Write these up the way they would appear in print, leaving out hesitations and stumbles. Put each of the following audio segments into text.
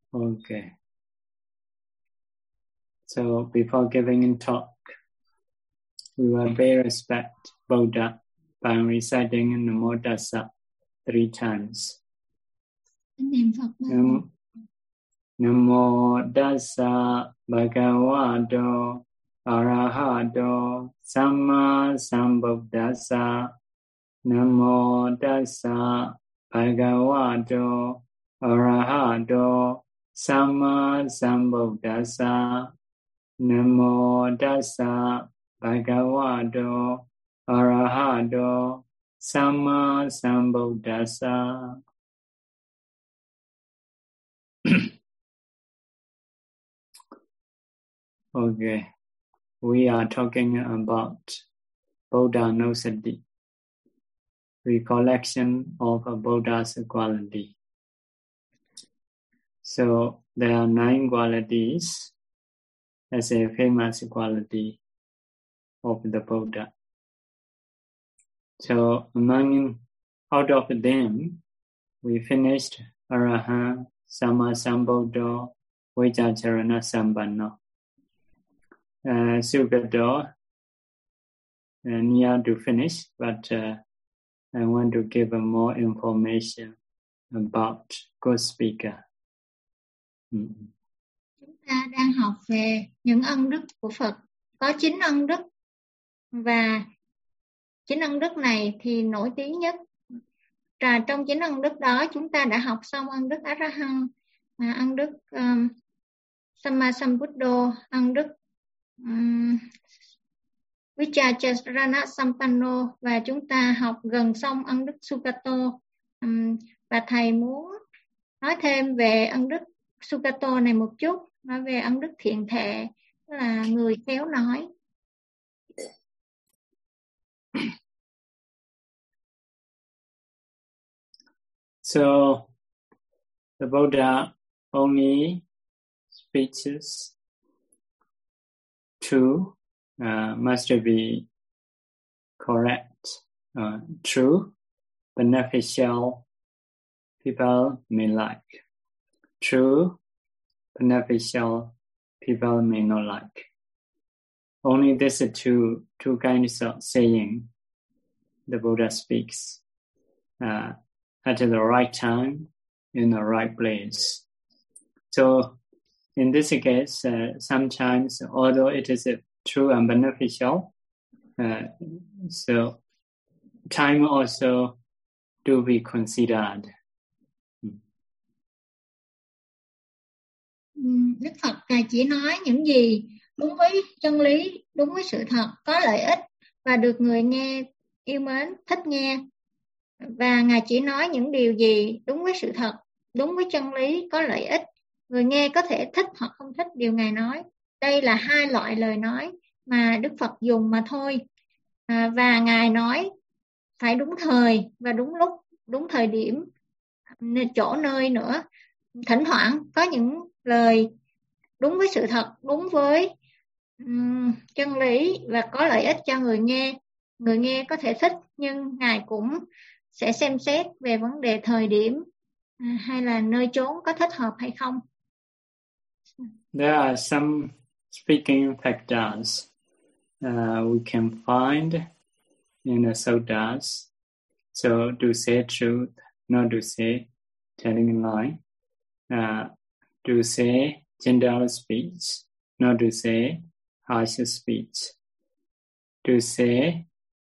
Okay. So before giving a talk, we will pay respect Buddha by reciting Namo Tassa 3 times. Niệm Phật Namo Tassa Bhagavato Arahato Samma Sambuddhassa. Namo Tassa Bhagavato Arahato Samma Sambuddhassa. Namo Tassa Bhagavato Arahato Samma Sambuddhassa. Okay, we are talking about Buddha-nusati, recollection of a Buddha's quality. So there are 9 qualities as a famous quality of the Buddha. So out of them, we finished Arahant, Samma Sambuddha, Vajracharana Sampanno. Sugato, near to finish, but I want to give more information about good speaker. Chúng ta đang học về những ân đức của Phật. Có 9 ân đức, và 9 ân đức này thì nổi tiếng nhất. Trong 9 ân đức đó, chúng ta đã học xong ân đức A-ra-hăng, ân đức Samma Sambuddha, ân đức Vajracharana Sampanno, và chúng ta học gần xong ân đức Sugato. Và thầy muốn nói thêm về ân đức Sugato này một chút, nói về ân đức thiện thệ, tức là người khéo nói. So the Buddha only speeches two, must be correct, true, beneficial, people may like. True, beneficial, people may not like. Only these two kinds of saying the Buddha speaks at the right time, in the right place. So in this case, sometimes, although it is true and beneficial, so time also to be considered. Đức Phật Ngài chỉ nói những gì đúng với chân lý, đúng với sự thật, có lợi ích và được người nghe yêu mến, thích nghe. Và Ngài chỉ nói những điều gì đúng với sự thật, đúng với chân lý, có lợi ích. Người nghe có thể thích hoặc không thích điều Ngài nói. Đây là 2 loại lời nói mà Đức Phật dùng mà thôi. Và Ngài nói phải đúng thời và đúng lúc, đúng thời điểm, chỗ nơi nữa. Thỉnh thoảng có những lời đúng với sự thật, đúng với chân lý và có lợi ích cho người nghe. Người nghe có thể thích, nhưng Ngài cũng sẽ xem xét về vấn đề thời điểm hay là nơi chốn có thích hợp hay không. There are some speaking factors we can find in the suttas. So to say truth, not to say telling a lie. To say gentle speech, not to say harsh speech. To say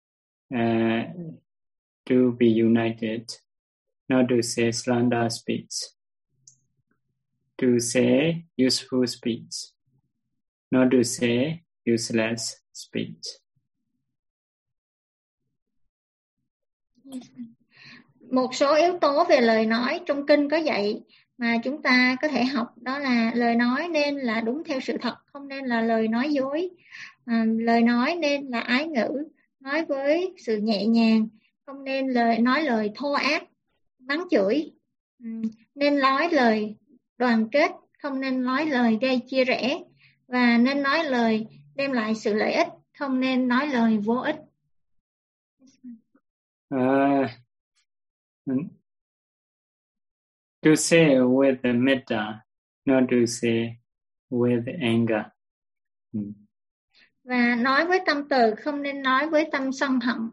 to be united, not to say slander speech. To say useful speech, not to say useless speech. Một số yếu tố về lời nói trong kinh có dạy mà chúng ta có thể học, đó là lời nói nên là đúng theo sự thật, không nên là lời nói dối. Lời nói nên là ái ngữ, nói với sự nhẹ nhàng, không nên nói lời thô ác, mắng chửi. Nên nói lời đoàn kết, không nên nói lời gây chia rẽ, và nên nói lời đem lại sự lợi ích, không nên nói lời vô ích. To say with the metta, not to say with anger. Và nói với tâm từ, không nên nói với tâm sân hận.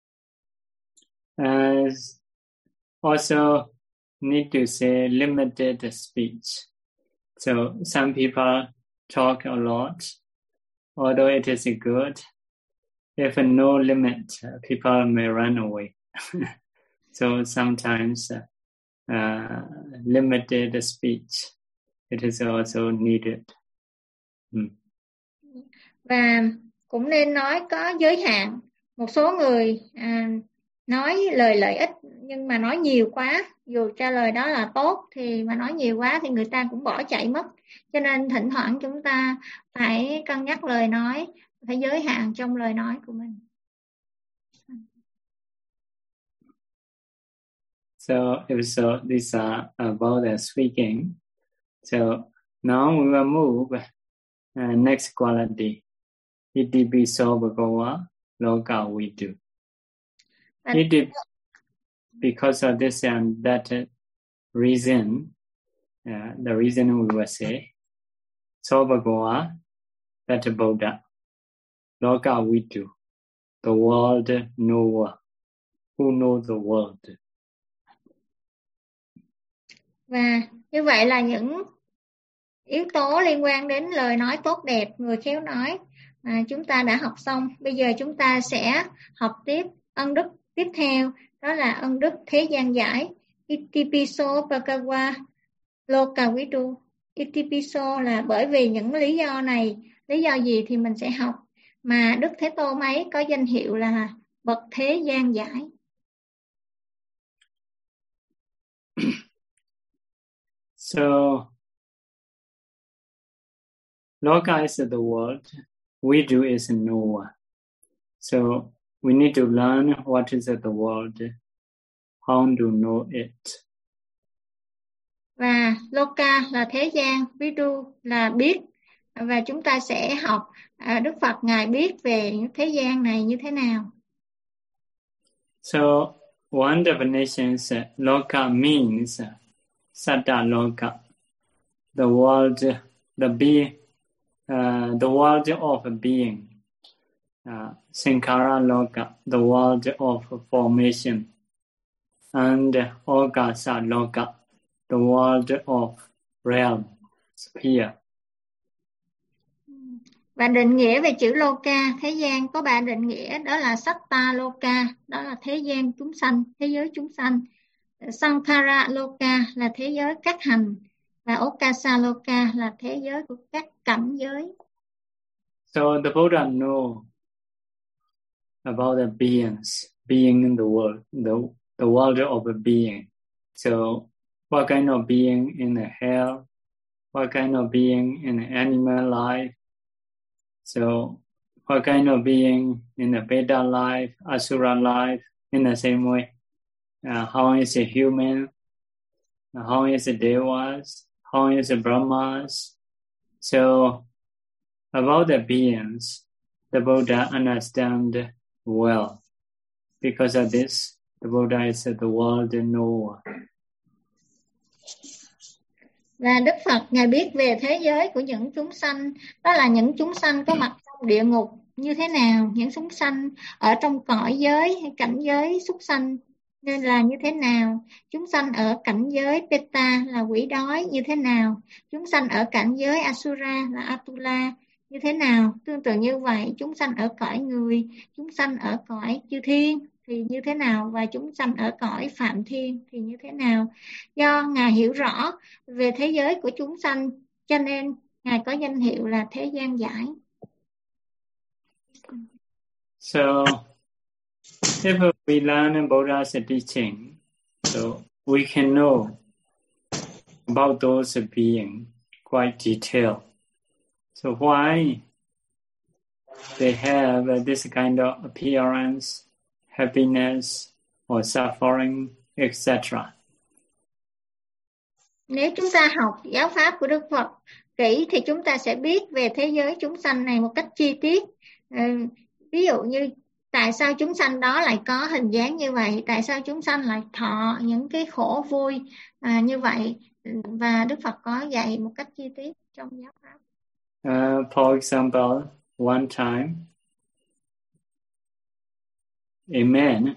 Also need to say limited speech. So some people talk a lot, although it is good. If no limit, people may run away. So sometimes limited speech, it is also needed. Và cũng nên nói có giới hạn. Một số người nói lời lợi ích nhưng mà nói nhiều quá, dù cho lời đó là tốt thì mà nói nhiều quá thì người ta cũng bỏ chạy mất. Cho nên thỉnh thoảng chúng ta phải cân nhắc lời nói, phải giới hạn trong lời nói của mình. So these are about the speaking. So now we will move next quality. Itipiso bhagava loka vidu. Because of this and that reason, the reason we will say, so bhagava, that Buddha, loka vidu, the world knower, who knows the world. Và như vậy là những yếu tố liên quan đến lời nói tốt đẹp, người khéo nói chúng ta đã học xong. Bây giờ chúng ta sẽ học tiếp ân đức tiếp theo, đó là ân đức thế gian giải. Itipiso bhagava loka vidu. Itipiso là bởi vì những lý do này, lý do gì thì mình sẽ học, mà Đức Thế Tôn ấy có danh hiệu là bậc thế gian giải. So, loka is the world, vidu is knower. So, we need to learn what is the world, how to know it. Và loka là thế gian, vidu là biết, và chúng ta sẽ học Đức Phật Ngài biết về những thế gian này như thế nào. So, one definition is loka means Satta loka, the world, the world of being. Sankara loka, the world of formation. And Agasa loka, the world of realm, sphere. Và định nghĩa về chữ loka, thế gian, có 3 định nghĩa, đó là Satta loka, đó là thế gian chúng sanh, thế giới chúng sanh. Sankhara loka là thế giới các hành, và Okasa loka là thế giới của các cảnh giới. So the Buddha know about the beings, being in the world, the world of a being. So what kind of being in the hell, what kind of being in the animal life. So what kind of being in the Veda life, Asura life, in the same way. How is a human, how is a devas, how is a brahmas. So about the beings, the Buddha understand well. Because of this, the Buddha is the world knower. Và Đức Phật Ngài biết về thế giới của những chúng sanh, đó là những chúng sanh có mặt trong địa ngục như thế nào, những chúng sanh ở trong cõi giới hay cảnh giới súc sanh nên là như thế nào, chúng sanh ở cảnh giới Peta là quỷ đói như thế nào, chúng sanh ở cảnh giới Asura là Atula như thế nào. Tương tự như vậy, chúng sanh ở cõi người, chúng sanh ở cõi chư thiên thì như thế nào, và chúng sanh ở cõi phạm thiên thì như thế nào. Do Ngài hiểu rõ về thế giới của chúng sanh, cho nên Ngài có danh hiệu là thế gian giải. So, if we learn Buddha's teaching, so we can know about those beings quite detailed. So why they have this kind of appearance, happiness or suffering, etc. Nếu chúng ta học giáo pháp của Đức Phật kỹ thì chúng ta sẽ biết về thế giới chúng sanh này một cách chi tiết. Ví dụ như tại sao chúng sanh đó lại có hình dáng như vậy, tại sao chúng sanh lại thọ những cái khổ vui như vậy, và Đức Phật có dạy một cách chi tiết trong giáo pháp. For example, one time, a man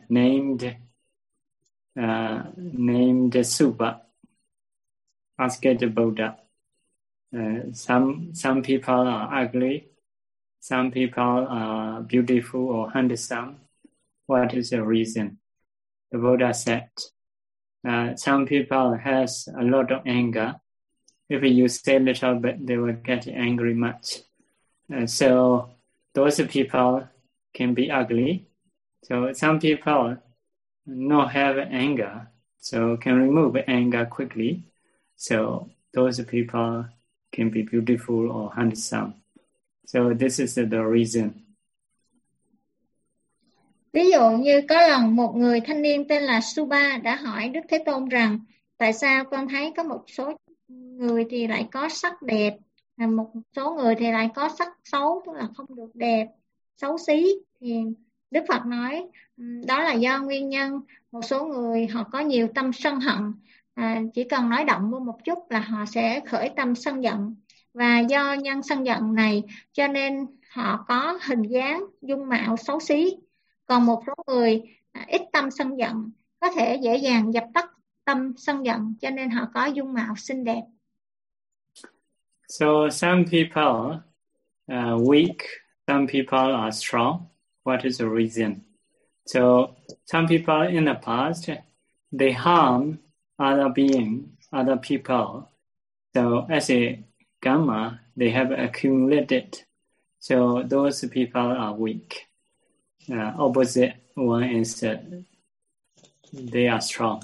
named Suba asked the Buddha, some people are ugly, some people are beautiful or handsome. What is the reason? The Buddha said, some people has a lot of anger. If you say a little bit, they will get angry much. So those people can be ugly. So some people not have anger, so can remove anger quickly. So those people can be beautiful or handsome. So this is the reason. Ví dụ như có lần một người thanh niên tên là Suba đã hỏi Đức Thế Tôn rằng tại sao con thấy có một số người thì lại có sắc đẹp, một số người thì lại có sắc xấu, tức là không được đẹp, xấu xí. Thì Đức Phật nói đó là do nguyên nhân một số người họ có nhiều tâm sân hận, chỉ cần nói động vô một chút là họ sẽ khởi tâm sân giận, và do nhân sân giận này cho nên họ có hình dáng dung mạo xấu xí. Còn một số người ít tâm sân giận có thể dễ dàng dập tắt tâm sân giận, cho nên họ có dung mạo xinh đẹp. So some people are weak, some people are strong. What is the reason? So some people in the past, they harm other beings, other people. So as a karma, they have accumulated. So those people are weak. Opposite one is they are strong.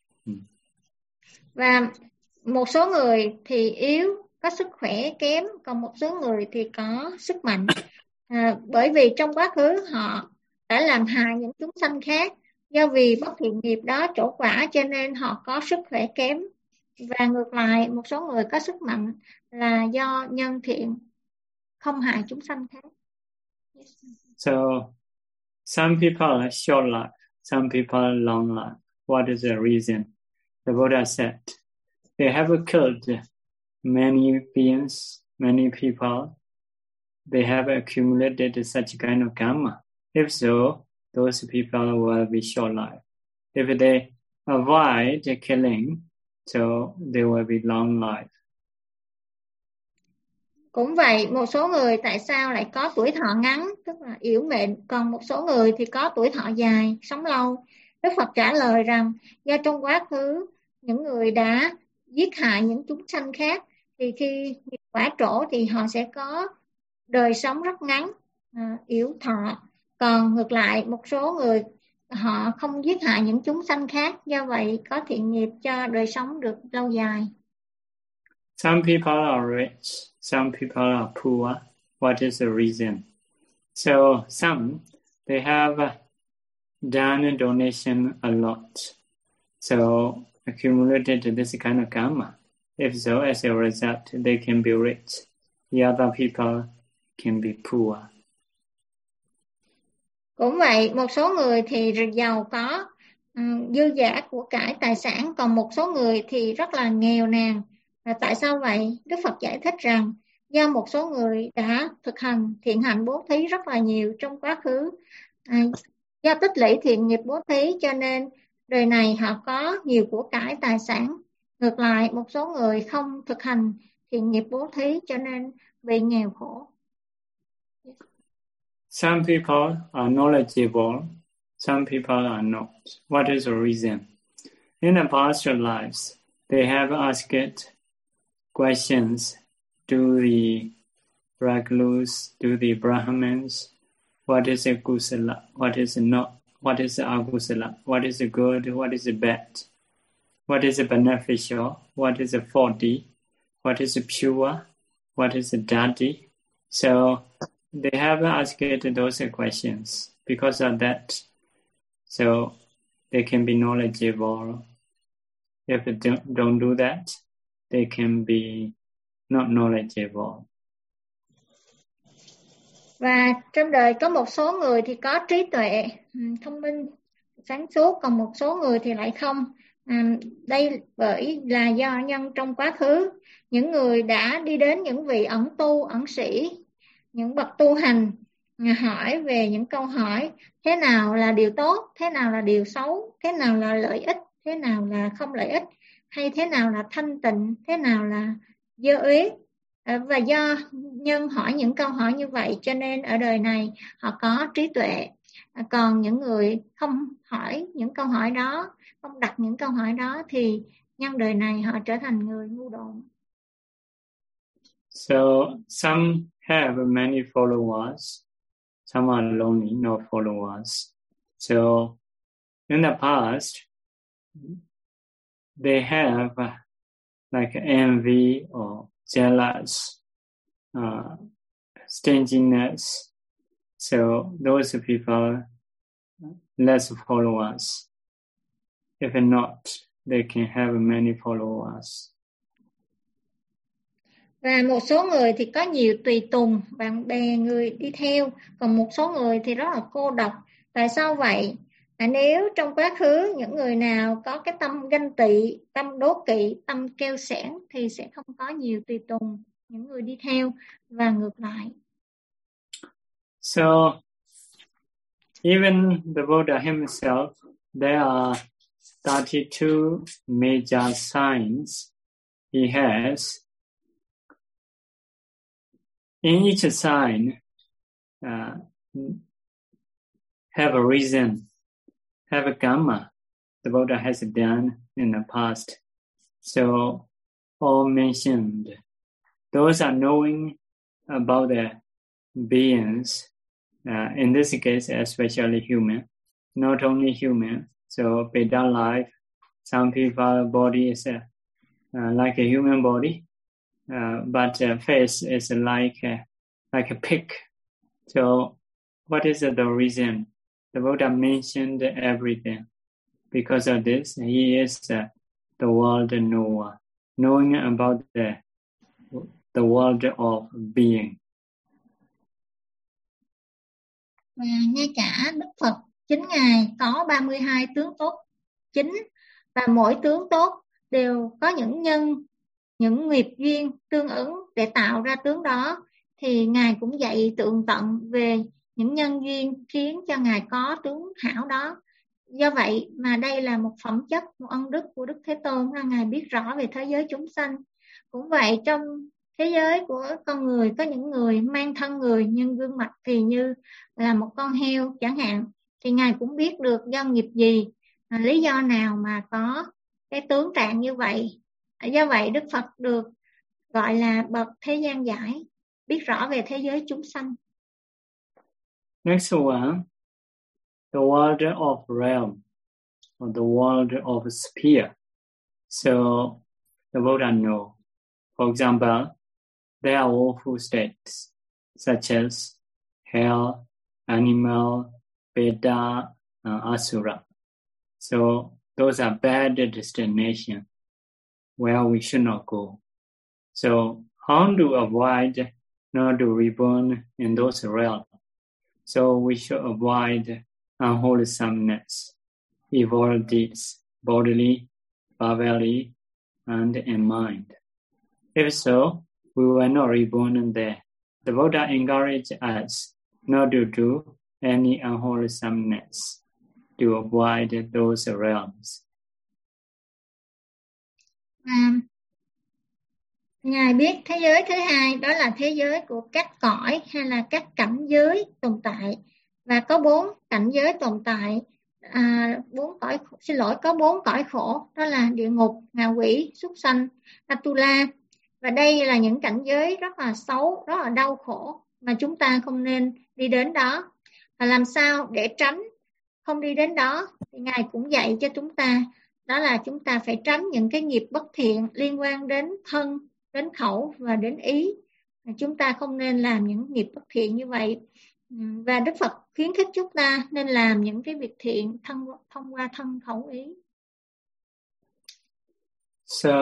Và một số người thì yếu, có sức khỏe kém, còn một số người thì có sức mạnh. Bởi vì trong quá khứ họ đã làm hại những chúng sanh khác, do vì bất thiện nghiệp đó trổ quả cho nên họ có sức khỏe kém. Và ngược lại, một số người có sức mạnh là do nhân thiện không hại chúng sanh khác. So some people are short life, some people are long life. What is the reason? The Buddha said, they have killed many beings, many people. They have accumulated such kind of karma. If so, those people will be short life. If they avoid killing, so they will be long life. Cũng vậy, một số người tại sao lại có tuổi thọ ngắn, tức là yếu mệnh, còn một số người thì có tuổi thọ dài, sống lâu. Đức Phật trả lời rằng do trong quá khứ những người đã giết hại những chúng sanh khác, thì khi nghiệp quả trổ thì họ sẽ có đời sống rất ngắn, yếu thọ. Còn ngược lại, một số người họ không giết hại những chúng sanh khác, do vậy có thiện nghiệp cho đời sống được lâu dài. Some people are rich, some people are poor. What is the reason? So some, they have done donation a lot. So accumulated this kind of karma. If so, as a result, they can be rich. The other people can be poor. Cũng vậy, một số người thì giàu có, dư dả của cải tài sản, còn một số người thì rất là nghèo nàn. Tại sao vậy? Đức Phật giải thích rằng do một số người đã thực hành thiện hạnh bố thí rất là nhiều trong quá khứ, do tích lũy thiện nghiệp bố thí cho nên đời này họ có nhiều của cải tài sản. Ngược lại, một số người không thực hành thiện nghiệp bố thí cho nên bị nghèo khổ. Some people are knowledgeable, some people are not. What is the reason? In the past lives, they have asked questions to the Ragulus, to the Brahmins. What is a kusala? What is not? What is agusala? What is good? What is bad? What is beneficial? What is faulty? What is pure? What is dirty? So they have asked those questions. Because of that, so they can be knowledgeable. If they don't do that, they can be not knowledgeable. Và trong đời có một số người thì có trí tuệ, thông minh, sáng suốt, còn một số người thì lại không. Đây bởi là do nhân trong quá khứ, những người đã đi đến những vị ẩn tu, ẩn sĩ, những bậc tu hành hỏi về những câu hỏi thế nào là điều tốt, thế nào là điều xấu, thế nào là lợi ích, thế nào là không lợi ích, hay thế nào là thanh tịnh, thế nào là dơ uế. Và do nhân hỏi những câu hỏi như vậy cho nên ở đời này họ có trí tuệ. Còn những người không hỏi những câu hỏi đó, không đặt những câu hỏi đó thì nhân đời này họ trở thành người ngu độn. So some have many followers, some are lonely, no followers. So in the past, they have like envy or jealous, stinginess. So those people less followers. If not, they can have many followers. Và một số người thì có nhiều tùy tùng, bạn bè, người đi theo. Còn một số người thì rất là cô độc. Tại sao vậy? Nếu trong quá khứ những người nào có cái tâm ganh tị, tâm đố kỵ, tâm keo xẻn thì sẽ không có nhiều tùy tùng, những người đi theo, và ngược lại. So even the Buddha himself, there are 32 major signs he has. In each sign, have a reason, have a karma the Buddha has done in the past. So all mentioned, those are knowing about the beings, in this case especially human, not only human. So Veda life, some people's body is like a human body, but face is like a pig. So what is the reason? The Buddha mentioned everything. Because of this, he is the world knower, knowing about the world of being. Và ngay cả Đức Phật chính Ngài có 32 tướng tốt chính, và mỗi tướng tốt đều có những nhân, những nghiệp duyên tương ứng để tạo ra tướng đó. Thì Ngài cũng dạy tường tận về những nhân duyên khiến cho Ngài có tướng hảo đó. Do vậy mà đây là một phẩm chất, một ân đức của Đức Thế Tôn, là Ngài biết rõ về thế giới chúng sanh. Cũng vậy, trong thế giới của con người có những người mang thân người nhưng gương mặt thì như là một con heo chẳng hạn, thì Ngài cũng biết được do nghiệp gì, lý do nào mà có cái tướng trạng như vậy. Do vậy Đức Phật được gọi là bậc thế gian giải, biết rõ về thế giới chúng sanh. Next one, the world of realm, or the world of sphere. So the Buddha know. For example, there are awful states such as hell, animal, Veda, asura. So those are bad destinations where we should not go. So how to avoid not to reborn in those realms? So we should avoid unwholesomeness, evil deeds, bodily, verbally, and in mind. If so, we will not reborn in there. The Buddha encouraged us not to do any unwholesomeness, to avoid those realms. Ngài biết thế giới thứ hai đó là thế giới của các cõi hay là các cảnh giới tồn tại, và có 4 cảnh giới tồn tại, có 4 cõi khổ, đó là địa ngục, ngạ quỷ, súc sanh, Atula. Và đây là những cảnh giới rất là xấu, rất là đau khổ mà chúng ta không nên đi đến đó. Và làm sao để tránh không đi đến đó thì Ngài cũng dạy cho chúng ta, đó là chúng ta phải tránh những cái nghiệp bất thiện liên quan đến thân, đến khẩu và đến ý. Chúng ta không nên làm những nghiệp bất thiện như vậy. Và Đức Phật khuyến khích chúng ta nên làm những cái việc thiện thông qua thân, khẩu, ý. So,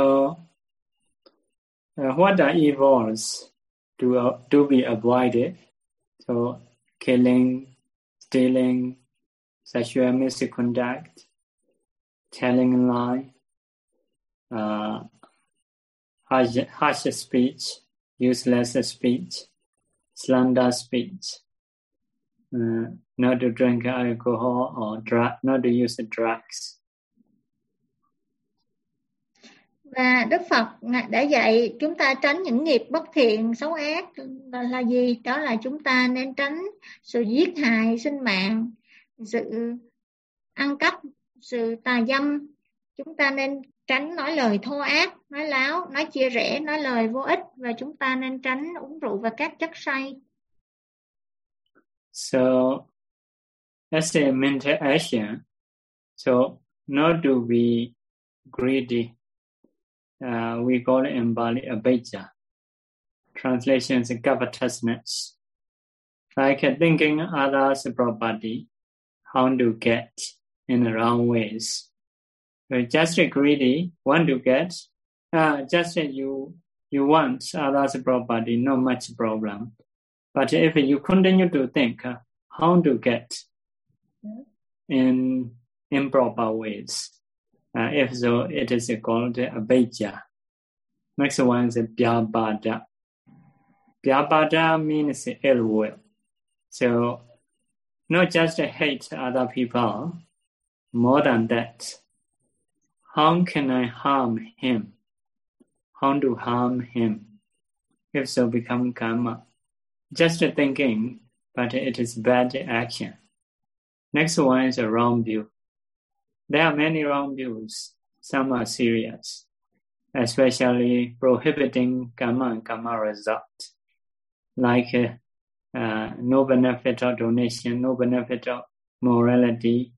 what are evils to be avoided? So, killing, stealing, sexual misconduct, telling a lie, harsh speech, useless speech, slander speech, not to drink alcohol or not to use drugs. Và Đức Phật đã dạy chúng ta tránh những nghiệp bất thiện, xấu ác là gì? Đó là chúng ta nên tránh sự giết hại sinh mạng, sự ăn cắp, sự tà dâm. Chúng ta nên tránh nói lời thô ác, nói láo, nói chia rẽ, nói lời vô ích, và chúng ta nên tránh uống rượu và các chất say. So, as a mental action, so not to be greedy. We call it in Bali abhijja. Translation is covetousness. Like thinking others' property, how to get in the wrong ways. Just greedy, want to get, just you want others' property, not much problem. But if you continue to think how to get in improper ways, if so, it is called abhijja. Next one is vyabhada. Vyabhada means ill will. So, not just hate other people, more than that. How can I harm him? How to harm him? If so, become karma. Just thinking, but it is bad action. Next one is a wrong view. There are many wrong views. Some are serious, especially prohibiting karma and karma result, like no benefit of donation, no benefit of morality,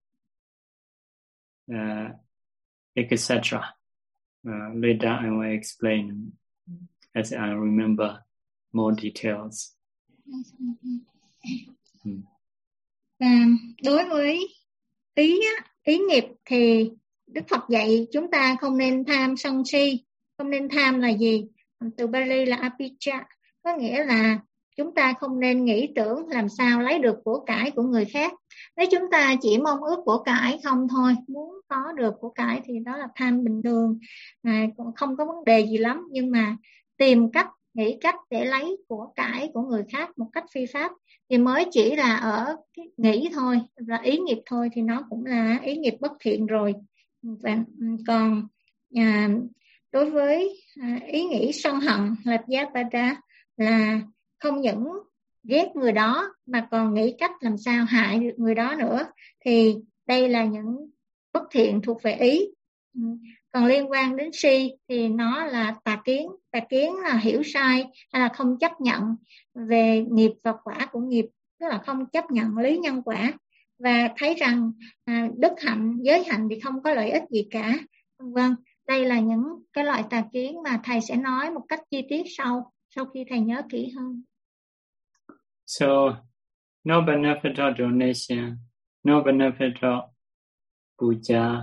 etc. Later I will explain as I remember more details. Và đối với ý nghiệp thì Đức Phật dạy chúng ta không nên tham sân si. Không nên tham là gì? Từ Bali là apicca, có nghĩa là chúng ta không nên nghĩ tưởng làm sao lấy được của cải của người khác. Nếu chúng ta chỉ mong ước của cải không thôi, muốn có được của cải thì đó là tham bình thường, không có vấn đề gì lắm. Nhưng mà tìm cách, nghĩ cách để lấy của cải của người khác một cách phi pháp thì mới chỉ là ở cái nghĩ thôi, là ý nghiệp thôi, thì nó cũng là ý nghiệp bất thiện rồi. Và còn đối với ý nghĩ sân hận là vyabhada, là không những ghét người đó mà còn nghĩ cách làm sao hại được người đó nữa, thì đây là những bất thiện thuộc về ý. Còn liên quan đến si thì nó là tà kiến. Tà kiến là hiểu sai hay là không chấp nhận về nghiệp và quả của nghiệp, tức là không chấp nhận lý nhân quả và thấy rằng đức hạnh, giới hạnh thì không có lợi ích gì cả. Vâng, đây là những cái loại tà kiến mà thầy sẽ nói một cách chi tiết sau khi thầy nhớ kỹ hơn. So, no benefit of donation, no benefit of puja,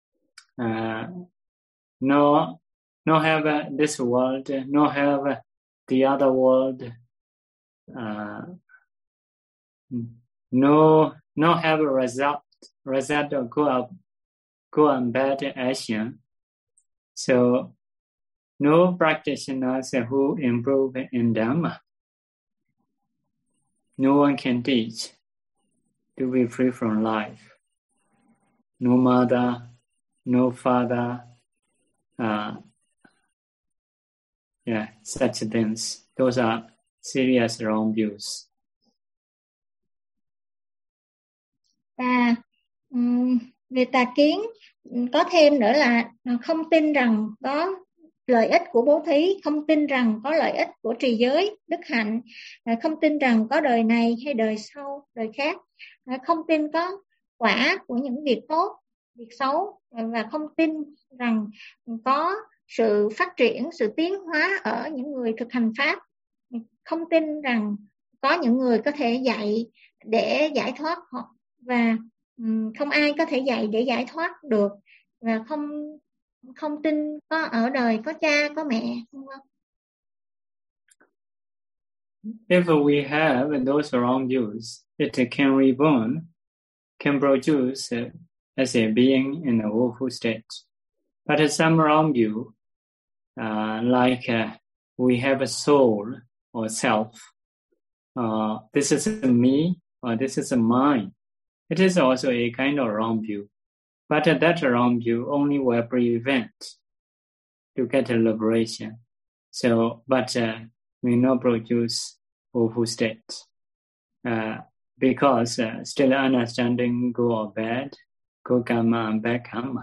no have this world, no have the other world, no have a result of good and bad action. So, no practitioners who improve in Dhamma. No one can teach to be free from life. No mother, no father, such things. Those are serious wrong views. Và về tà kiến có thêm nữa là không tin rằng có lợi ích của bố thí, không tin rằng có lợi ích của trì giới, đức hạnh, không tin rằng có đời này hay đời sau, đời khác, không tin có quả của những việc tốt, việc xấu, và không tin rằng có sự phát triển, sự tiến hóa ở những người thực hành pháp, không tin rằng có những người có thể dạy để giải thoát họ, và không ai có thể dạy để giải thoát được, và không tin có ở đời có cha có mẹ. If we have those wrong views, it can reborn, can produce as a being in a woeful state. But some around you, we have a soul or self. This is a me or this is a mine. It is also a kind of wrong view. But that wrong view only will prevent to get a liberation. So, but will not produce awful state. Because still understanding good or bad, good karma and bad karma.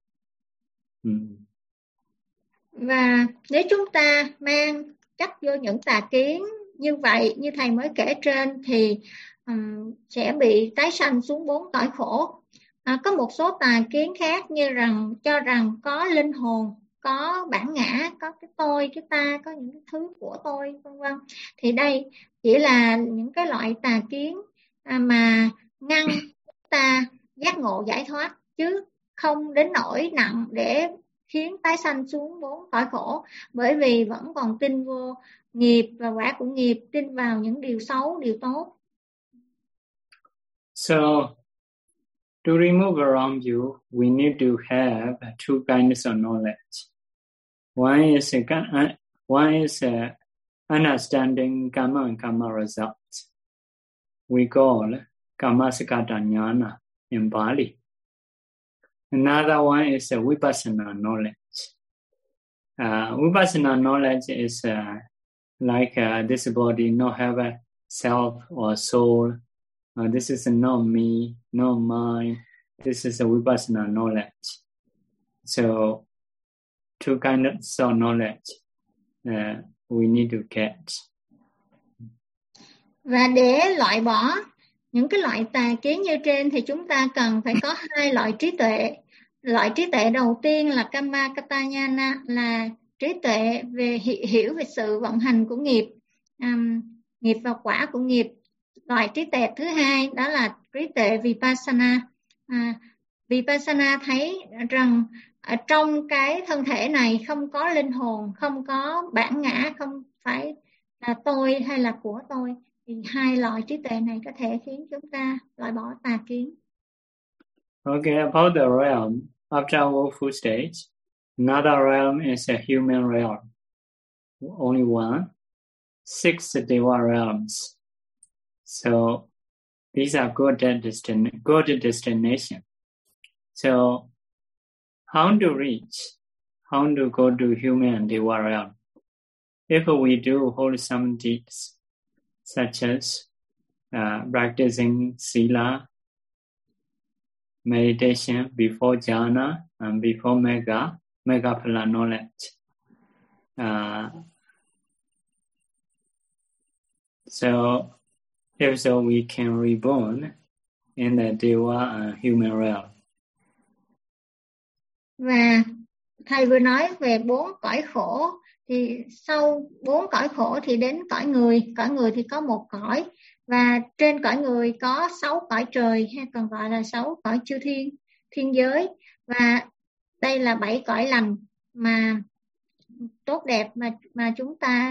Và nếu chúng ta mang chấp vô những tà kiến như vậy, như thầy mới kể trên, thì sẽ bị tái sanh xuống 4 cõi khổ. Có một số tà kiến khác như cho rằng có linh hồn, có bản ngã, có cái tôi, cái ta, có những cái thứ của tôi, vân vân. Thì đây chỉ là những cái loại tà kiến mà ngăn ta giác ngộ giải thoát, chứ không đến nỗi nặng để khiến tái sanh xuống 4 cõi khổ, bởi vì vẫn còn tin vô nghiệp và quả của nghiệp, tin vào những điều xấu, điều tốt. So, to remove around you, we need to have two kinds of knowledge. One is understanding karma and karma results. We call Kammasakata Jnana in Bali. Another one is Vipassana knowledge. Vipassana knowledge is this body not have a self or soul. This is not me, not mine. This is a Vipassana knowledge. So, two kinds of knowledge we need to get. Và để loại bỏ những cái loại tà kiến như trên thì chúng ta cần phải có 2 loại trí tuệ. Loại trí tuệ đầu tiên là Kammasakata Jnana, là trí tuệ về hiểu về sự vận hành của nghiệp, nghiệp và quả của nghiệp. Loại trí tuệ thứ hai đó là trí tuệ Vipassana. Vipassana thấy rằng ở trong cái thân thể này không có linh hồn, không có bản ngã, không phải là tôi hay là của tôi. Thì 2 loại trí tuệ này có thể khiến chúng ta loại bỏ tà kiến. Okay, about the realm, after woeful stage, another realm is a human realm. Only one. 6 Deva realms. So these are good destination. So how to reach? How to go to human and Deva realm? If we do wholesome deeds, such as practicing sila, meditation before jhana and before megaphala knowledge. So, if so, we can reborn in the Deva and human realm. Và thầy vừa nói về 4 cõi khổ, thì sau 4 cõi khổ thì đến cõi người. Cõi người thì có 1 cõi, và trên cõi người có 6 cõi trời, hay còn gọi là 6 cõi chư thiên, thiên giới. Và đây là 7 cõi lành mà tốt đẹp mà chúng ta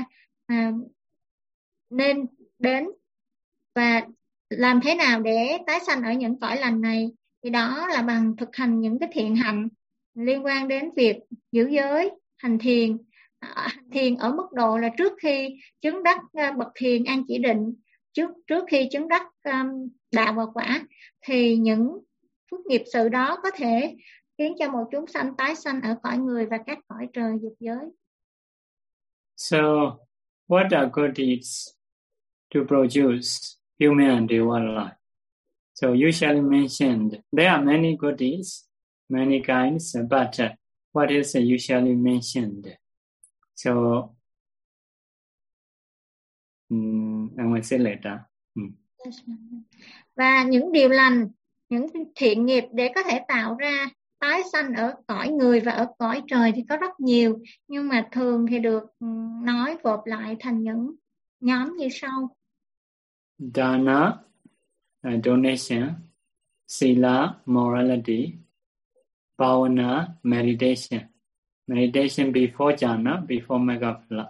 nên đến. Và làm thế nào để tái sanh ở những cõi lành này? Thì đó là bằng thực hành những cái thiện hạnh liên quan đến việc giữ giới, hành thiền. Hành thiền ở mức độ là trước khi chứng đắc bậc thiền an chỉ định, trước khi chứng đắc đạo và quả, thì những phước nghiệp sự đó có thể khiến cho một chúng sanh tái sanh ở cõi người và các cõi trời dục giới. So, what are good deeds to produce human and Deva life? So usually mentioned, there are many good deeds, many kinds, but what is usually mentioned? So, I will say later. Và những điều lành, những thiện nghiệp để có thể tạo ra tái sanh ở cõi người và ở cõi trời thì có rất nhiều, nhưng mà thường thì được nói gộp lại thành những nhóm như sau. Dana, donation, sila, morality, bhavana, meditation. Meditation before jhana, before megaphala.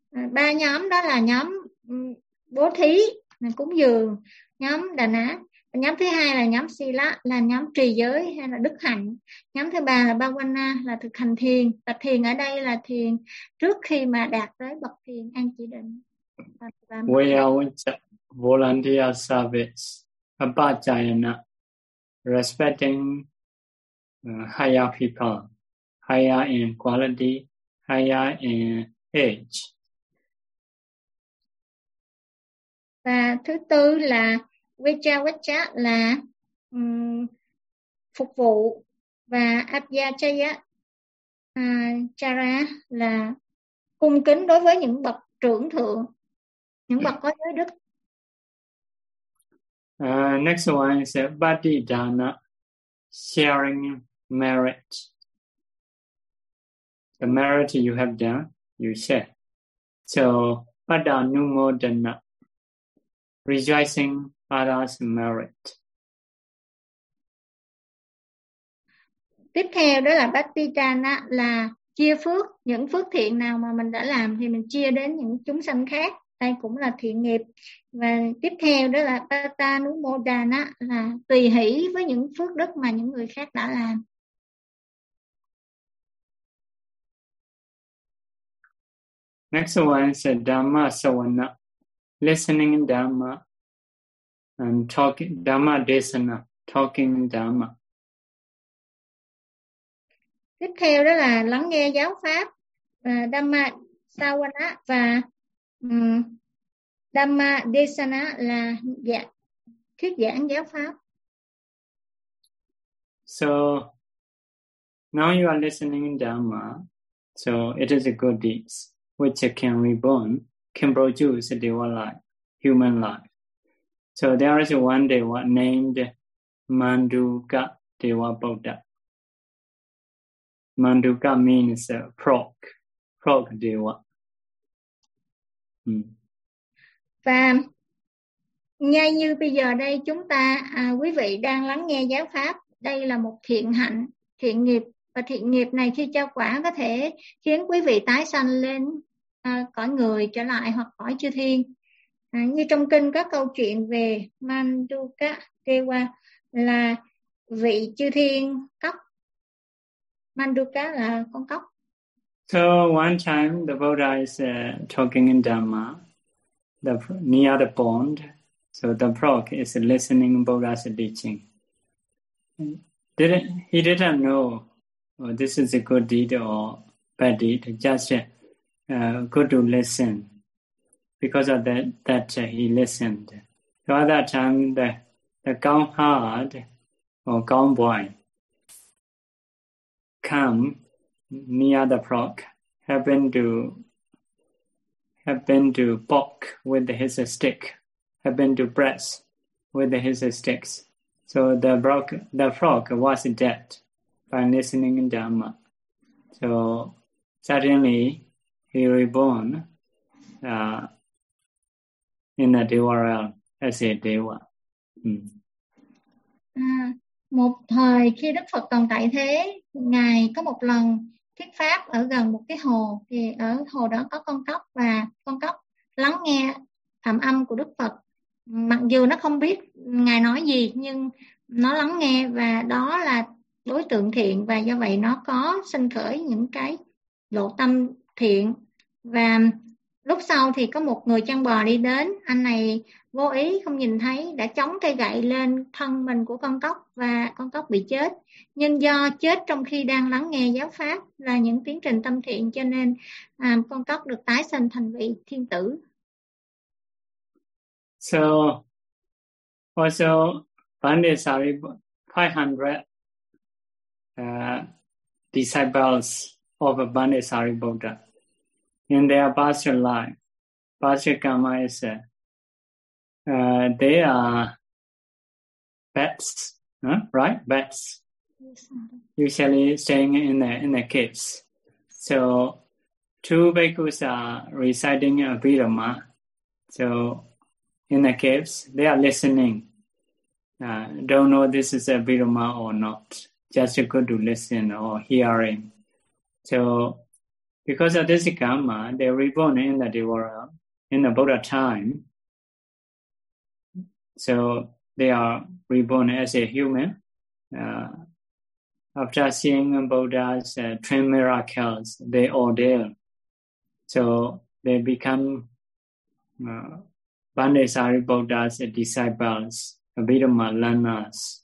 3 nhóm đó là nhóm bố thí, cúng dường, nhóm đà ná. Nhóm thứ hai là nhóm Sila, là nhóm trì giới hay là đức hạnh. Nhóm thứ ba là Bhavana, là thực hành thiền. Và thiền ở đây là thiền trước khi mà đạt tới bậc thiền an chỉ định. Without volunteer service, apajayana, respecting higher people, higher in quality, higher in age. Và thứ tư là Vichavacha, là phục vụ. Và Abhyachaya Chara là cung kính đối với những bậc trưởng thượng, những bậc có giới đức. Next one is Bhadidana, sharing merit. The merit you have done, you share. So, Bhadanumodana, rejoicing others' merit. Tiếp theo đó là Bhadidana, là chia phước. Những phước thiện nào mà mình đã làm thì mình chia đến những chúng sanh khác. Đây cũng là thiện nghiệp. Và tiếp theo đó là Bhadanumodana, là tùy hỷ với những phước đức mà những người khác đã làm. Next one is Dhamma Savana, listening Dhamma and talking Dhamma Desana, talking Dhamma. Tiếp theo đó là lắng nghe giáo pháp, Dhamma Savana, và Dhamma Desana là thuyết giảng giáo pháp. So now you are listening Dhamma, so it is a good deed which can reborn, can produce a Deva life, human life. So there is one Deva named Manduka Deva Buddha. Manduka means frog Deva. Và ngay như bây giờ đây chúng ta, quý vị đang lắng nghe giáo pháp. Đây là một thiện hạnh, thiện nghiệp. Và thiện nghiệp này khi cho quả có thể khiến quý vị tái sanh lên cõi người trở lại hoặc cõi chư thiên. Như trong kinh có câu chuyện về Manduka Deva, là vị chư thiên cóc. Manduka là con cóc. So one time the Buddha is talking in Dhamma, near the pond. So the frog is listening Buddha's teaching. He didn't know this is a good deed or bad deed, just good to listen. Because of that he listened. So at that time the cowherd or cowboy come near the frog, happened to poke with his stick, happened to press with his sticks. So the frog was dead by listening in Dhamma. So suddenly he reborn in the Deva realm as a Deva. Một thời khi Đức Phật còn tại thế, Ngài có một lần thuyết pháp ở gần một cái hồ. Thì ở hồ đó có con cóc, và con cóc lắng nghe phạm âm của Đức Phật. Mặc dù nó không biết Ngài nói gì, nhưng nó lắng nghe, và đó là đối tượng thiện, và do vậy nó có sinh khởi những cái lộ tâm thiện. Và lúc sau thì có một người chăn bò đi đến. Anh này vô ý không nhìn thấy, đã chống cây gậy lên thân mình của con cóc, và con cóc bị chết. Nhưng do chết trong khi đang lắng nghe giáo pháp là những tiến trình tâm thiện, cho nên con cóc được tái sanh thành vị thiên tử. So also Pandit Sariputta, 500 disciples of Pandit Sariputta. In their past life, past karma is they are bats, right? Bats, usually staying in the caves. So two bhikkhus are residing in Abhidhamma. So in the caves, they are listening. Don't know this is Abhidhamma or not. Just good to listen or hearing. So because of this karma, they are reborn in the Deva realm in the Buddha time. So they are reborn as a human. After seeing Buddha's twin miracles, they ordain. So they become Bande Sariputta's disciples, Abhidhamma learners.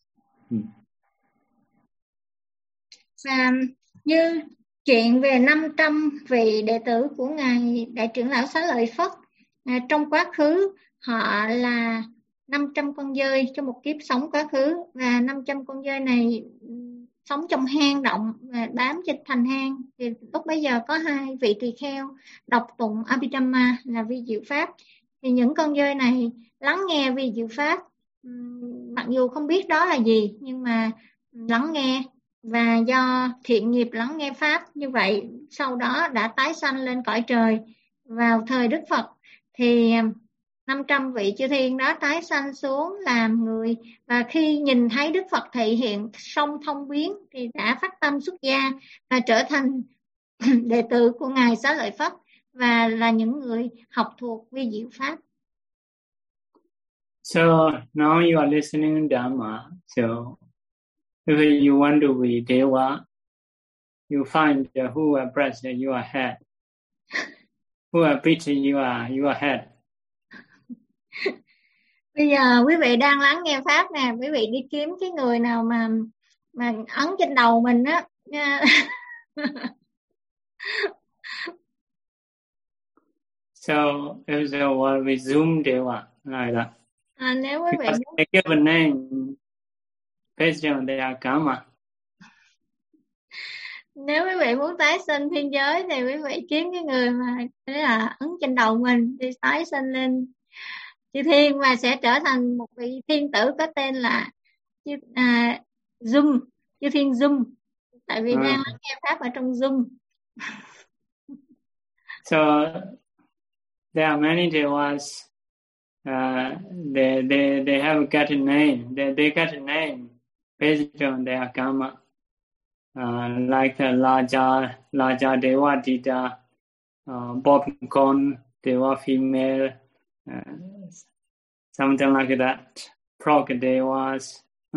Và như chuyện về 500 vị đệ tử của Ngài Đại trưởng lão Xá Lợi Phất, trong quá khứ họ là 500 con dơi trong một kiếp sống quá khứ, và 500 con dơi này sống trong hang động và bám trên thành hang. Thì lúc bấy giờ có 2 vị tỳ kheo đọc tụng Abhidhamma là vi diệu pháp. Thì những con dơi này lắng nghe vi diệu pháp, mặc dù không biết đó là gì nhưng mà lắng nghe, và do thiện nghiệp lắng nghe pháp như vậy, sau đó đã tái sanh lên cõi trời. Vào thời Đức Phật thì 500 vị chư thiên đó tái sanh xuống làm người, và khi nhìn thấy Đức Phật thị hiện song thông biến thì đã phát tâm xuất gia và trở thành đệ tử của Ngài Xá Lợi Phất, và là những người học thuộc vi diệu pháp. So now you are listening to Dhamma. So if you want to be Deva, you find who are breast, you are head. Who are feet, you are head. Bây giờ quý vị đang lắng nghe pháp nè, quý vị đi kiếm cái người nào mà ấn trên đầu mình á. So if the word we zoom Deva like that. Nếu quý vị muốn they give a name based on their karma. Nếu quý vị muốn tái sinh thiên giới thì quý vị kiếm cái người mà là ấn trên đầu mình thì tái sinh lên chư thiên và sẽ trở thành một vị thiên tử có tên là Zoom, chư thiên Zoom, tại vì đang lắng nghe pháp ở trong Zoom. So there are many devas. They have got a name. They got a name based on their karma. Like Laja Deva Dita, Popcorn Deva female, something like that. Frog Devas.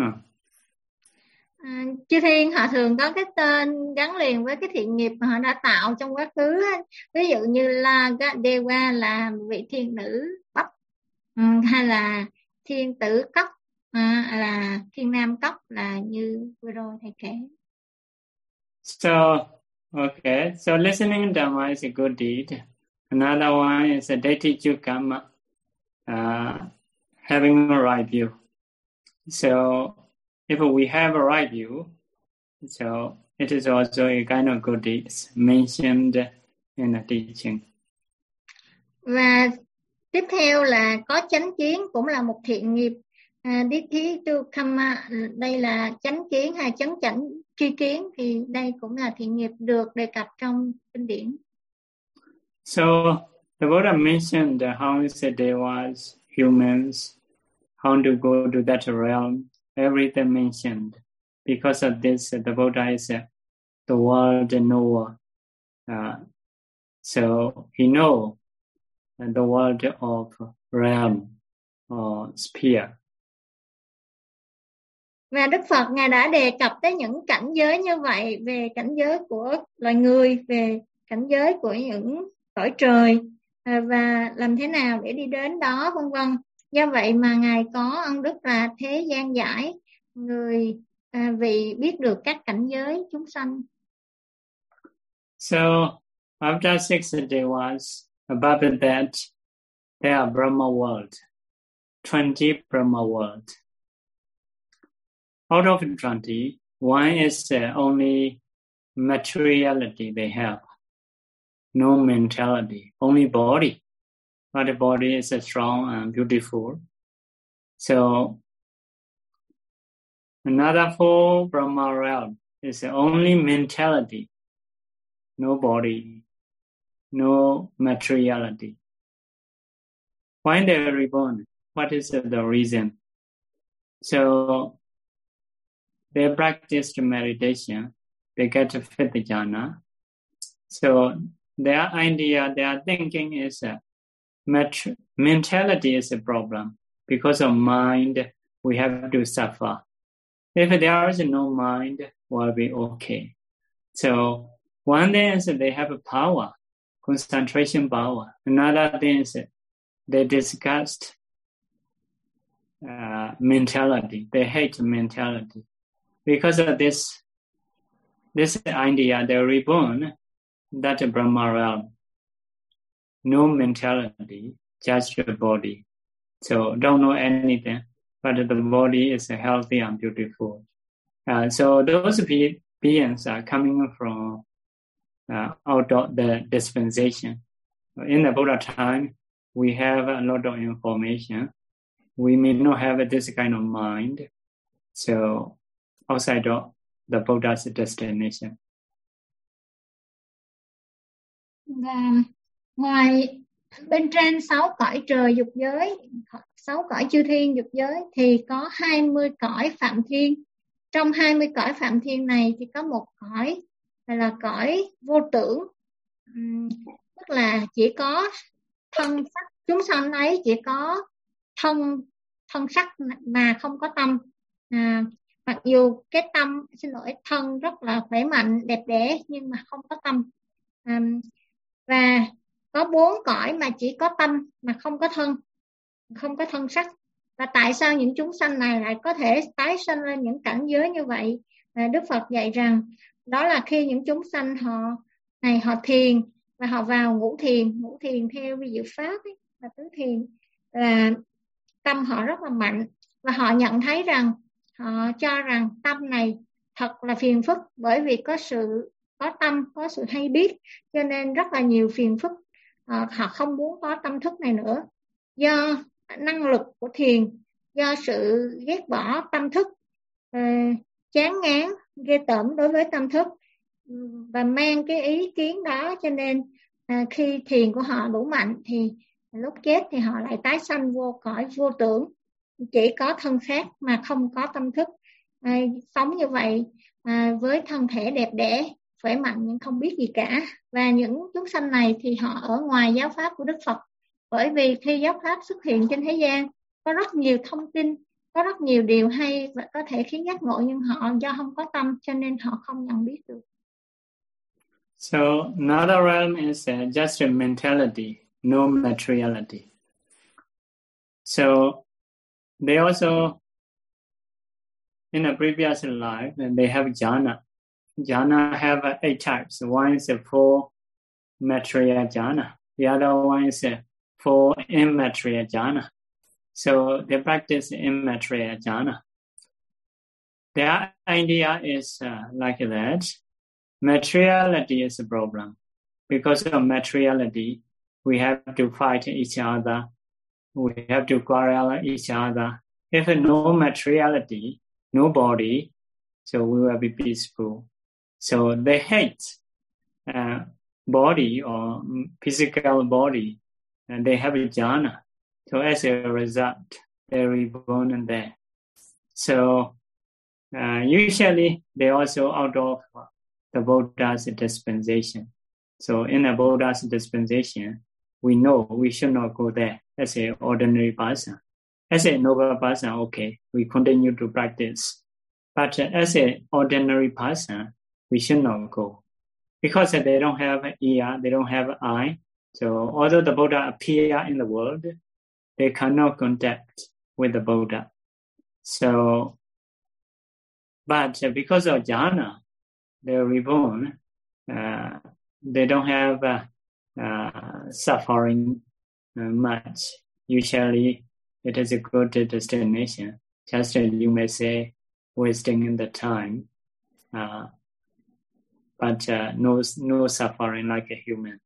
Chư thiên họ thường có cái tên gắn liền với cái thiện nghiệp mà họ đã tạo trong quá khứ. Ví dụ như là Deva là vị thiên nữ Bắp, hay là thiên tử Cốc, là thiên nam Cốc, là như vừa rồi thầy kể. So, okay. So listening to Dhamma is a good deed. Another one is a Daitiju Karma, having a right view. So if we have a right view, so it is also a kind of good deeds mentioned in the teaching. Và tiếp theo là có chánh kiến, cũng là một thiện nghiệp. Daitiju Karma, đây là chánh kiến hay chánh tri kiến, thì đây cũng là thiện nghiệp được đề cập trong kinh điển. So the Buddha mentioned how is the devas, humans, how to go to that realm, everything mentioned. Because of this, the Buddha is the world knower. So he knows the world of realm or sphere. Và Đức Phật Ngài đã đề cập tới những cảnh giới như vậy, về cảnh giới của loài người, về cảnh giới của những cõi trời, và làm thế nào để đi đến đó, vân vân. Do vậy mà Ngài có ân đức là thế gian giải, người vì biết được các cảnh giới chúng sanh. So after 6 devas, above that, there are Brahma world, 20 Brahma world. Out of 20, one is only materiality they have, no mentality, only body. But the body is strong and beautiful. So another 4 Brahma realm is only mentality, no body, no materiality. Why they are reborn? What is the reason? So they practiced meditation, they get to fifth jhana. So their idea, their thinking is mentality is a problem because of mind we have to suffer. If there is no mind, we'll be okay. So one thing is they have a power, concentration power. Another thing is they disgust mentality. They hate mentality. Because of this idea, they're reborn that Brahma realm. No mentality, just your body. So don't know anything, but the body is healthy and beautiful. So those beings are coming from out of the dispensation. In the Buddha time, we have a lot of information. We may not have this kind of mind. So outside of the Buddha's destination. Và ngoài bên trên 6 cõi trời dục giới, 6 cõi chư thiên dục giới thì có 20 cõi phạm thiên. Trong 20 cõi phạm thiên này thì có một cõi là cõi vô tưởng, tức là chỉ có thân sắc, chúng sanh ấy chỉ có thân sắc mà không có tâm. Mặc dù cái tâm, thân rất là khỏe mạnh, đẹp đẽ nhưng mà không có tâm. Và có 4 cõi mà chỉ có tâm mà không có thân sắc. Và tại sao những chúng sanh này lại có thể tái sanh lên những cảnh giới như vậy? Đức Phật dạy rằng đó là khi những chúng sanh họ thiền và họ vào ngũ thiền theo vi diệu pháp ấy, là tứ thiền, là tâm họ rất là mạnh và họ nhận thấy rằng, họ cho rằng tâm này thật là phiền phức, bởi vì có tâm, có sự hay biết, cho nên rất là nhiều phiền phức. Họ không muốn có tâm thức này nữa. Do năng lực của thiền, do sự ghét bỏ tâm thức, chán ngán, ghê tởm đối với tâm thức và mang cái ý kiến đó, cho nên khi thiền của họ đủ mạnh thì lúc chết thì họ lại tái sanh vô cõi vô tưởng, chỉ có thân xác mà không có tâm thức, sống như vậy với thân thể đẹp đẽ, khỏe mạnh nhưng không biết gì cả. Và những chúng sanh này thì họ ở ngoài giáo pháp của Đức Phật, bởi vì khi giáo pháp xuất hiện trên thế gian có rất nhiều thông tin, có rất nhiều điều hay và có thể khiến giác ngộ, nhưng họ do không có tâm cho nên họ không nhận biết được. So another realm is just a mentality, no materiality. So they also, in a previous life, they have jhana. Jhana have 8 types. One is for material jhana. The other one is for immaterial jhana. So they practice immaterial jhana. Their idea is like that. Materiality is a problem. Because of materiality, we have to fight each other. We have to quarrel each other. If no materiality, no body, so we will be peaceful. So they hate body or physical body, and they have a jhana. So as a result, they're reborn in there. So usually they also out of the Buddha's dispensation. So in the Buddha's dispensation, we know we should not go there as an ordinary person. As a noble person, okay, we continue to practice. But as an ordinary person, we should not go. Because they don't have ear, they don't have eye. So although the Buddha appear in the world, they cannot contact with the Buddha. So, but because of jhana, they're reborn. They don't have suffering much. Usually, it is a good destination. Just as you may say, wasting the time, but no suffering like a human.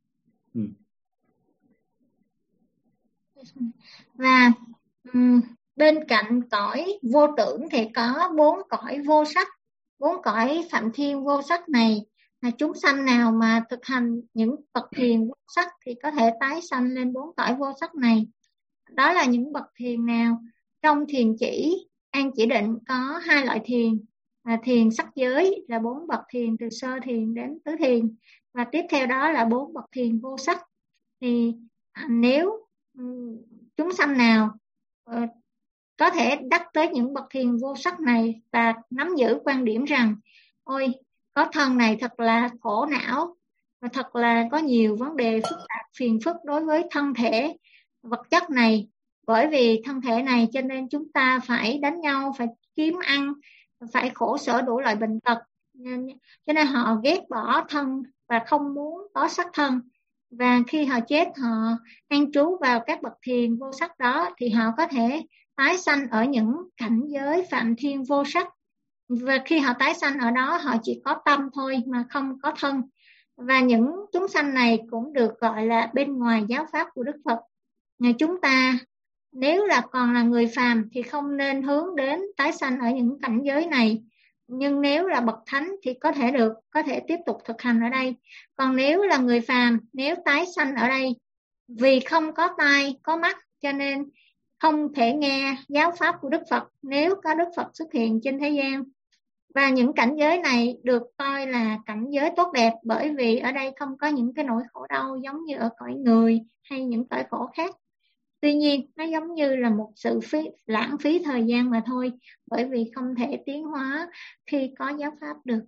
Và bên cạnh cõi vô tưởng thì có 4 cõi vô sắc. 4 cõi phạm thiên vô sắc này là chúng sanh nào mà thực hành những bậc thiền vô sắc thì có thể tái sanh lên 4 cõi vô sắc này. Đó là những bậc thiền nào? Trong thiền chỉ, an chỉ định có 2 loại thiền. Thiền sắc giới là 4 bậc thiền từ sơ thiền đến tứ thiền, và tiếp theo đó là 4 bậc thiền vô sắc. Thì nếu chúng sanh nào có thể đắc tới những bậc thiền vô sắc này và nắm giữ quan điểm rằng ôi, có thân này thật là khổ não và thật là có nhiều vấn đề phức tạp phiền phức đối với thân thể vật chất này. Bởi vì thân thể này cho nên chúng ta phải đánh nhau, phải kiếm ăn, phải khổ sở đủ loại bệnh tật. Cho nên họ ghét bỏ thân và không muốn có sắc thân. Và khi họ chết, họ an trú vào các bậc thiền vô sắc đó thì họ có thể tái sanh ở những cảnh giới phạm thiên vô sắc. Và khi họ tái sanh ở đó, họ chỉ có tâm thôi mà không có thân. Và những chúng sanh này cũng được gọi là bên ngoài giáo pháp của Đức Phật. Chúng ta nếu là còn là người phàm thì không nên hướng đến tái sanh ở những cảnh giới này. Nhưng nếu là bậc thánh thì có thể tiếp tục thực hành ở đây. Còn nếu là người phàm, nếu tái sanh ở đây, vì không có tai, có mắt, cho nên không thể nghe giáo pháp của Đức Phật nếu có Đức Phật xuất hiện trên thế gian. Và những cảnh giới này được coi là cảnh giới tốt đẹp, bởi vì ở đây không có những cái nỗi khổ đau giống như ở cõi người hay những cõi khổ khác. Tuy nhiên, nó giống như là một sự lãng phí thời gian mà thôi, bởi vì không thể tiến hóa khi có giáo pháp được.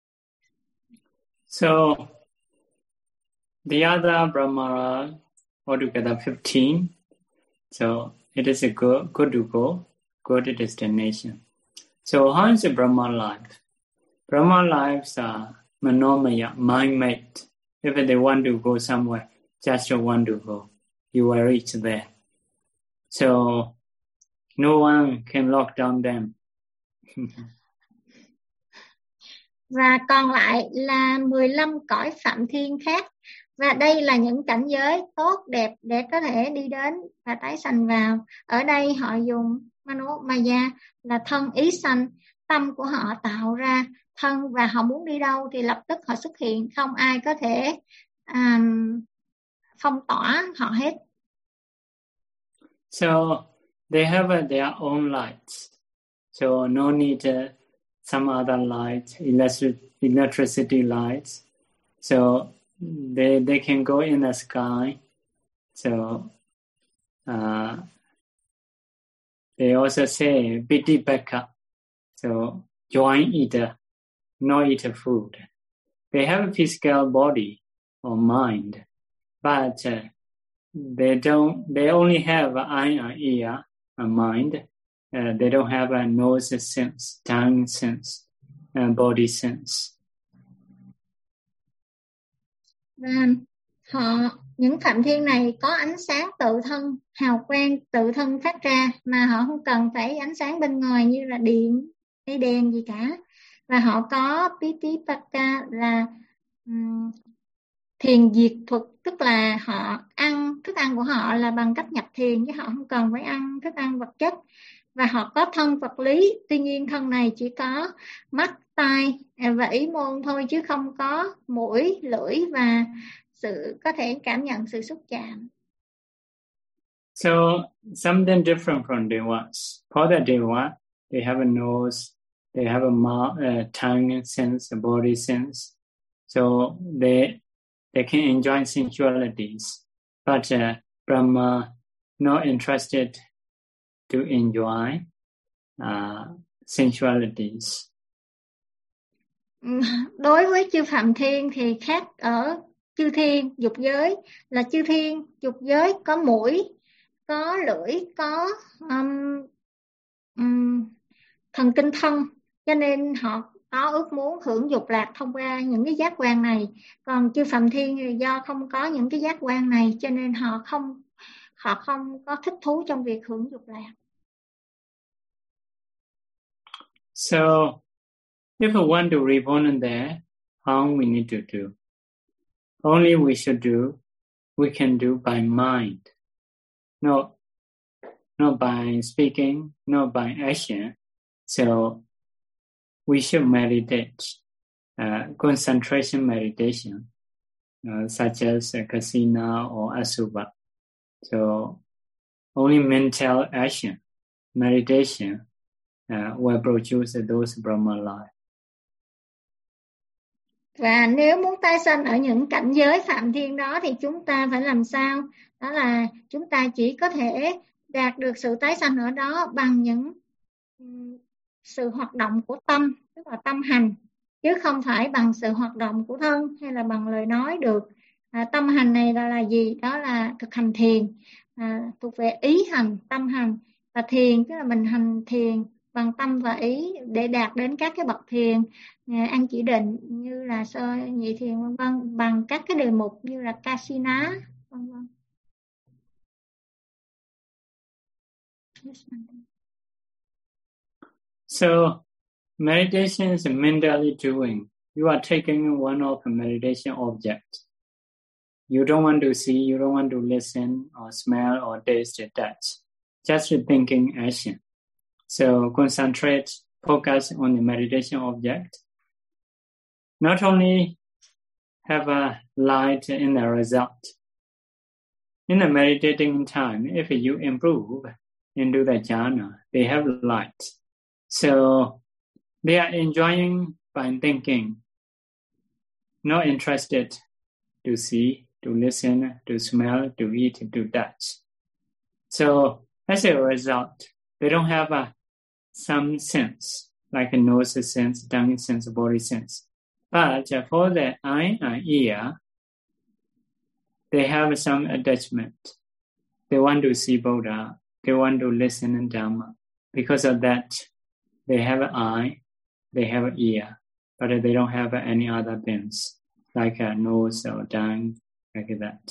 So, the other Brahmara, altogether 15, so it is a good to go, good destination. So how is the Brahma life? Brahma lives are manomaya, mind-made. If they want to go somewhere, just want to go, you will reach there. So no one can lock down them. Và còn lại là 15 cõi phạm thiên khác. Và đây là những cảnh giới tốt đẹp để có thể đi đến và tái sanh vào. Ở đây họ dùng Maya là thân ý sanh. Tâm của họ tạo ra thân và họ muốn đi đâu thì lập tức họ xuất hiện. Không ai có thể phong tỏa họ hết. So they have their own lights. So no need some other lights, electricity lights. So they can go in the sky. So they also say Pitipaka. So joint eater, not eat food. They have a physical body or mind, but they only have an eye, an ear, a mind. They don't have a nose sense, tongue sense, body sense. Và những phạm thiên này có ánh sáng tự thân, hào quang tự thân phát ra mà họ không cần phải ánh sáng bên ngoài như là điện hay đèn gì cả. Và họ có Pitipaka là thiền diệt thuật, tức là họ thức ăn của họ là bằng cách nhập thiền chứ họ không cần phải ăn thức ăn vật chất. Và họ có thân vật lý, tuy nhiên thân này chỉ có mắt, tai và ý môn thôi chứ không có mũi, lưỡi và có thể cảm nhận sự xúc chạm. So something different from devas. For the deva, they have a nose, they have a mouth, tongue sense, a body sense. So they can enjoy sensualities. But Brahma not interested to enjoy sensualities. Đối với chư phạm thiên thì khác ở chư thiên dục giới, là chư thiên dục giới có mũi, có lưỡi, có thần kinh thân, cho nên họ có ước muốn hưởng dục lạc thông qua những cái giác quan này. Còn chư phạm thiên do không có những cái giác quan này cho nên họ không có thích thú trong việc hưởng dục lạc. So if we want to reborn there, how we need to do? Only we can do by mind. Not by speaking, not by action. So we should meditate, concentration meditation, such as Kasina or Asubha. So only mental action, meditation, will produce those Brahma life. Và nếu muốn tái sanh ở những cảnh giới phạm thiên đó thì chúng ta phải làm sao? Đó là chúng ta chỉ có thể đạt được sự tái sanh ở đó bằng những sự hoạt động của tâm, tức là tâm hành, chứ không phải bằng sự hoạt động của thân hay là bằng lời nói được. Tâm hành này là gì? Đó là thực hành thiền, thuộc về ý hành, tâm hành. Và thiền tức là mình hành thiền bằng tâm và ý để đạt đến các cái bậc thiền an chỉ định như là sơ nhị thiền vân vân, bằng các cái đề mục như là Kasina vân vân. So meditation is mentally doing. You are taking one of a meditation object. You don't want to see, you don't want to listen or smell or taste or touch. Just thinking action. So concentrate, focus on the meditation object. Not only have a light in the result. In the meditating time, if you improve into the jhana, they have light. So they are enjoying by thinking, not interested to see, to listen, to smell, to eat, to touch. So as a result, they don't have some sense, like a nose sense, tongue sense, body sense. But for the eye and ear, they have some attachment. They want to see Buddha. They want to listen to Dhamma. Because of that, they have an eye, they have an ear, but they don't have any other things, like a nose or tongue, like that.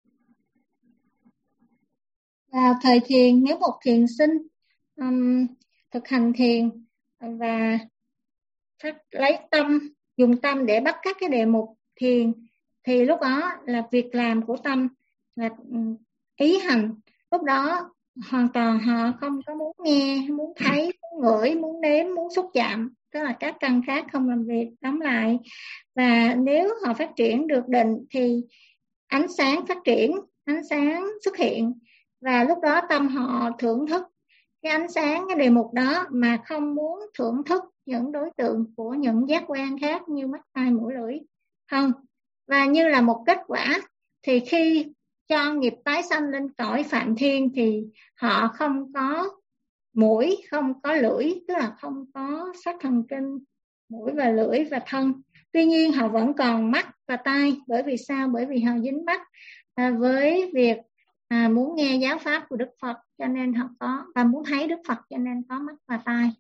Vào thời thiền, nếu một thiền sinh thực hành thiền và lấy tâm, dùng tâm để bắt các cái đề mục thiền, thì lúc đó là việc làm của tâm là ý hành. Lúc đó hoàn toàn họ không có muốn nghe, muốn thấy, muốn ngửi, muốn nếm, muốn xúc chạm, tức là các căn khác không làm việc, đóng lại. Và nếu họ phát triển được định thì ánh sáng phát triển, ánh sáng xuất hiện, và lúc đó tâm họ thưởng thức cái ánh sáng, cái đề mục đó mà không muốn thưởng thức những đối tượng của những giác quan khác như mắt, tai, mũi, lưỡi, thân. Và như là một kết quả thì khi cho nghiệp tái sanh lên cõi Phạm Thiên thì họ không có mũi, không có lưỡi, tức là không có sắc thần kinh mũi và lưỡi và thân. Tuy nhiên họ vẫn còn mắt và tai. Bởi vì sao? Bởi vì họ dính mắc với việc muốn nghe giáo pháp của Đức Phật, cho nên họ có, và muốn thấy Đức Phật cho nên có mắt và tai.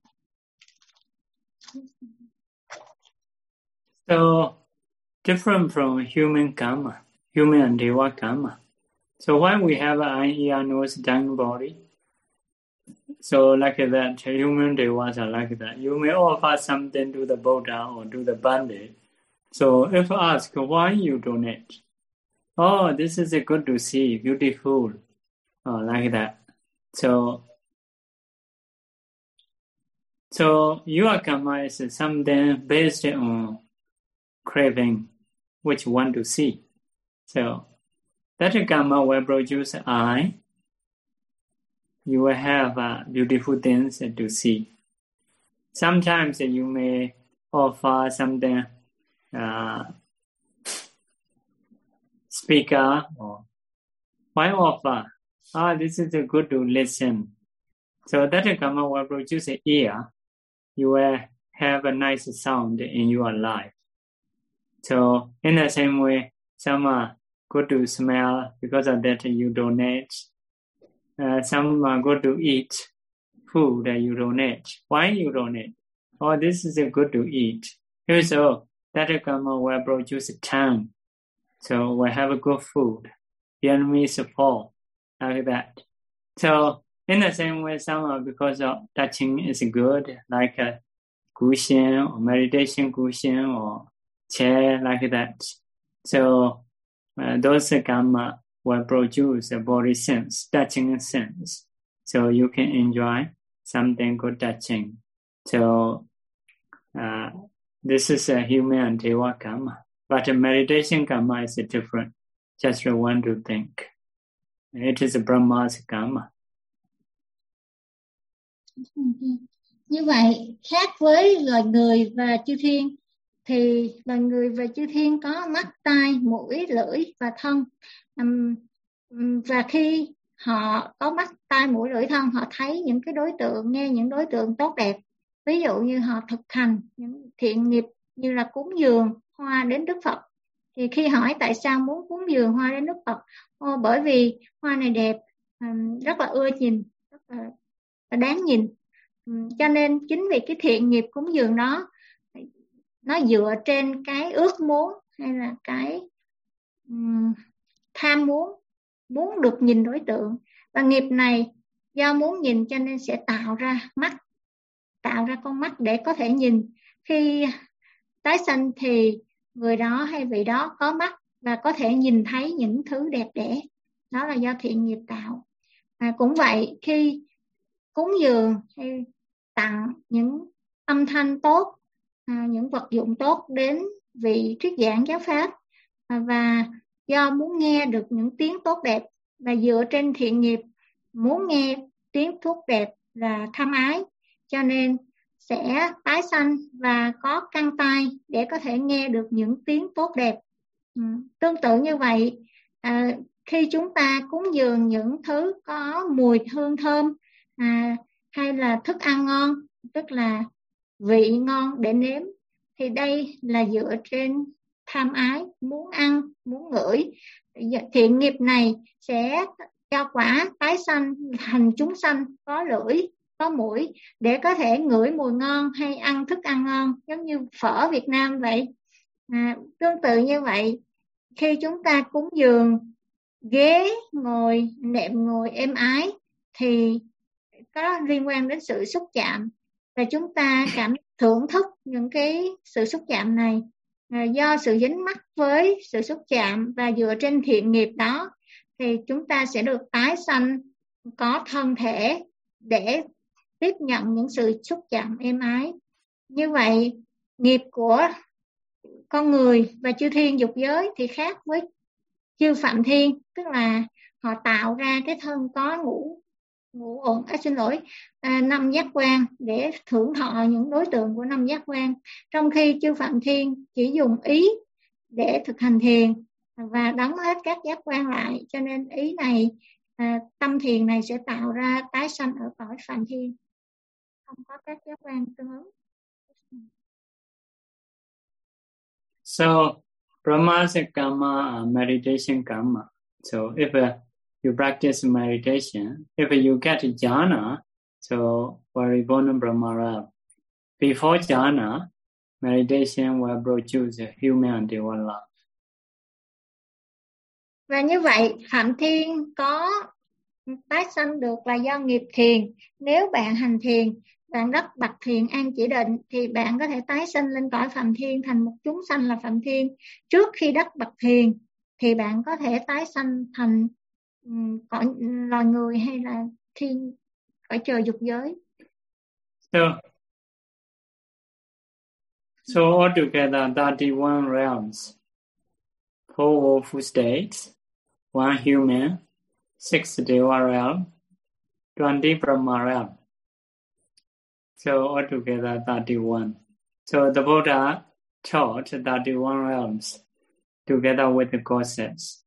So different from human karma, human and deva karma. So when we have an eye, ear, nose, tongue, body, so like that, human devas are like that. You may offer something to the Buddha or to the Pandit. So if asked, why you donate? Oh, this is good to see, beautiful, like that. So your karma is something based on craving, which you want to see. So that karma will produce eye. You will have beautiful things to see. Sometimes you may offer something, speaker, or why offer? This is good to listen. So that karma will produce an ear. You will have a nice sound in your life. So in the same way, some are good to smell, because of that you donate. Some are good to eat food that you donate. Why you donate? Oh, this is good to eat. So that karma will produce tongue. So we'll have a good food. The enemies fall, like that. So in the same way, some are because of touching is good, like a cushion or meditation cushion or chair, like that. So those karma will produce a body sense, touching sense. So you can enjoy something good touching. So this is a human and deva karma. But a meditation karma is different. Just want to think. It is a Brahma's karma. Như vậy, khác với loài người và chư thiên, thì loài người và chư thiên có mắt, tai, mũi, lưỡi và thân. Và khi họ có mắt tai mũi lưỡi thân, họ thấy những cái đối tượng, nghe những đối tượng tốt đẹp. Ví dụ như họ thực hành những thiện nghiệp như là cúng dường hoa đến Đức Phật. Thì khi hỏi tại sao muốn cúng dường hoa đến Đức Phật, bởi vì hoa này đẹp, rất là ưa nhìn, rất là đáng nhìn. Cho nên chính vì cái thiện nghiệp cúng dường đó, nó dựa trên cái ước muốn hay là cái tham muốn được nhìn đối tượng. Và nghiệp này do muốn nhìn cho nên sẽ tạo ra mắt, tạo ra con mắt để có thể nhìn. Khi tái sanh thì người đó hay vị đó có mắt và có thể nhìn thấy những thứ đẹp đẽ. Đó là do thiện nghiệp tạo. Cũng vậy, khi cúng dường hay tặng những âm thanh tốt, những vật dụng tốt đến vị thuyết giảng giáo pháp, và do muốn nghe được những tiếng tốt đẹp, và dựa trên thiện nghiệp muốn nghe tiếng tốt đẹp là tham ái, cho nên sẽ tái sanh và có căn tai để có thể nghe được những tiếng tốt đẹp. Tương tự như vậy, khi chúng ta cúng dường những thứ có mùi hương thơm, hay là thức ăn ngon, tức là vị ngon để nếm, thì đây là dựa trên tham ái, muốn ăn, muốn ngửi. Thiện nghiệp này sẽ cho quả tái sanh thành chúng sanh có lưỡi, có mũi để có thể ngửi mùi ngon hay ăn thức ăn ngon, giống như phở Việt Nam vậy. Tương tự như vậy, khi chúng ta cúng dường ghế ngồi, nệm ngồi êm ái thì có liên quan đến sự xúc chạm, và chúng ta cảm thưởng thức những cái sự xúc chạm này. Do sự dính mắc với sự xúc chạm và dựa trên thiện nghiệp đó thì chúng ta sẽ được tái sanh có thân thể để tiếp nhận những sự xúc chạm êm ái. Như vậy, nghiệp của con người và chư thiên dục giới thì khác với chư phạm thiên, tức là họ tạo ra cái thân có năm giác quan để thưởng thọ những đối tượng của năm giác quan, trong khi chư phạm thiên chỉ dùng ý để thực hành thiền và đóng hết các giác quan lại, cho nên ý này, tâm thiền này sẽ tạo ra tái sanh ở cõi phạm thiên, không có các giác quan tương ứng. So Brahmasic karma, meditation karma. So if you practice meditation, if you get jhana, so Paribhona Brahmara, before jhana, meditation will produce a human and divine love. Và như vậy, phạm thiên có tái sanh được là do nghiệp thiền. Nếu bạn hành thiền, bạn đắc bậc thiền an chỉ định, thì bạn có thể tái sanh lên cõi phạm thiên thành một chúng sanh là phạm thiên. Trước khi đắc bậc thiền thì bạn có thể tái sanh thành cõi loài người hay là thiên, cõi trời dục giới. So altogether 31 realms, 4 awful states, 1 human, 6 deva realm, 20 Brahma realm. So altogether 31. So the Buddha taught 31 realms together with the goddesses.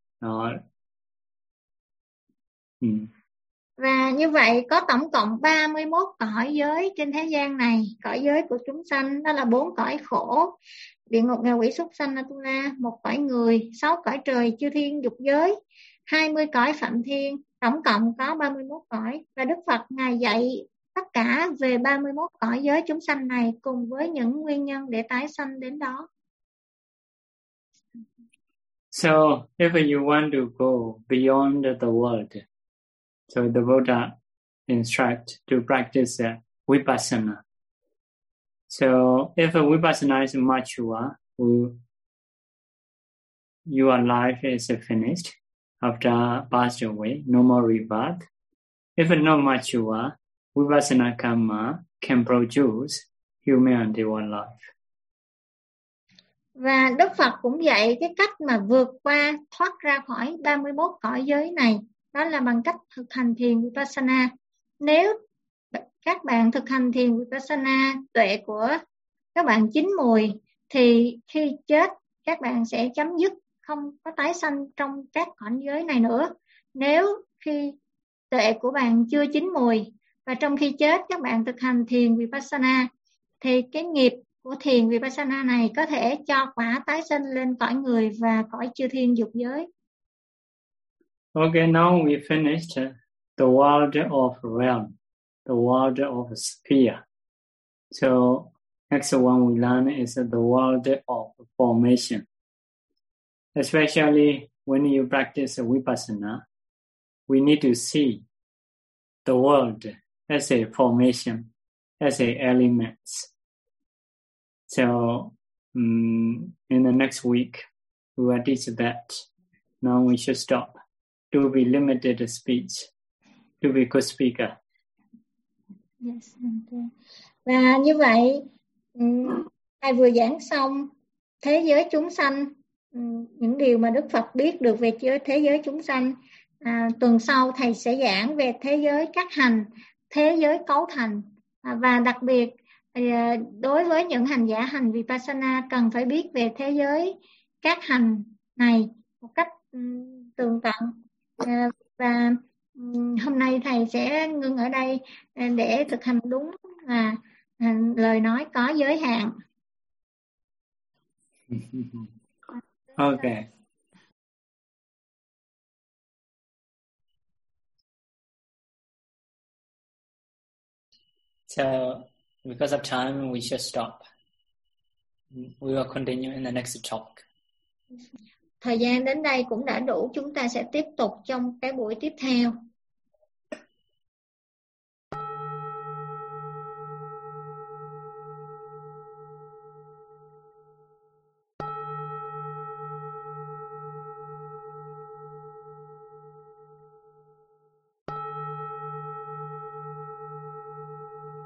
Và như vậy có tổng cộng 31 cõi giới trên thế gian này. Cõi giới của chúng sanh đó là 4 cõi khổ, địa ngục, ngạ quỷ, súc sanh, Atula, 1 cõi người, 6 cõi trời, chư thiên dục giới, 20 cõi phạm thiên, tổng cộng có 31 cõi. Và Đức Phật Ngài dạy tất cả về 31 cõi giới chúng sanh này cùng với những nguyên nhân để tái sanh đến đó. So if you want to go beyond the world, so the Buddha instruct to practice vipassana. So if vipassana is mature, your life is finished after passed away, no more rebirth. If not mature, vipassana karma can produce human and divine life. Và Đức Phật cũng dạy cái cách mà vượt qua, thoát ra khỏi 31 cõi giới này, đó là bằng cách thực hành thiền Vipassana. Nếu các bạn thực hành thiền Vipassana, tuệ của các bạn chín mùi, thì khi chết các bạn sẽ chấm dứt, không có tái sanh trong các cõi giới này nữa. Nếu khi tuệ của bạn chưa chín mùi, và trong khi chết các bạn thực hành thiền Vipassana, thì cái nghiệp của thiền Vipassana này có thể cho quả tái sinh lên cõi người và cõi chư thiên dục giới. Okay, now we finished the world of realm, the world of sphere. So next one we learn is the world of formation. Especially when you practice Vipassana, we need to see the world as a formation, as a elements. So in the next week, we will teach that. Now we should stop. To be limited speech, to be good speaker. Yes, okay. Và như vậy, Thầy vừa giảng xong thế giới chúng sanh, những điều mà Đức Phật biết được về thế giới chúng sanh. Tuần sau Thầy sẽ giảng về thế giới các hành, thế giới cấu thành. Và đặc biệt, đối với những hành giả hành Vipassana cần phải biết về thế giới các hành này một cách tường tận. Và hôm nay Thầy sẽ ngưng ở đây để thực hành đúng lời nói có giới hạn. Okay. So, because of time, we should stop. We will continue in the next talk. Thời gian đến đây cũng đã đủ, chúng ta sẽ tiếp tục trong cái buổi tiếp theo.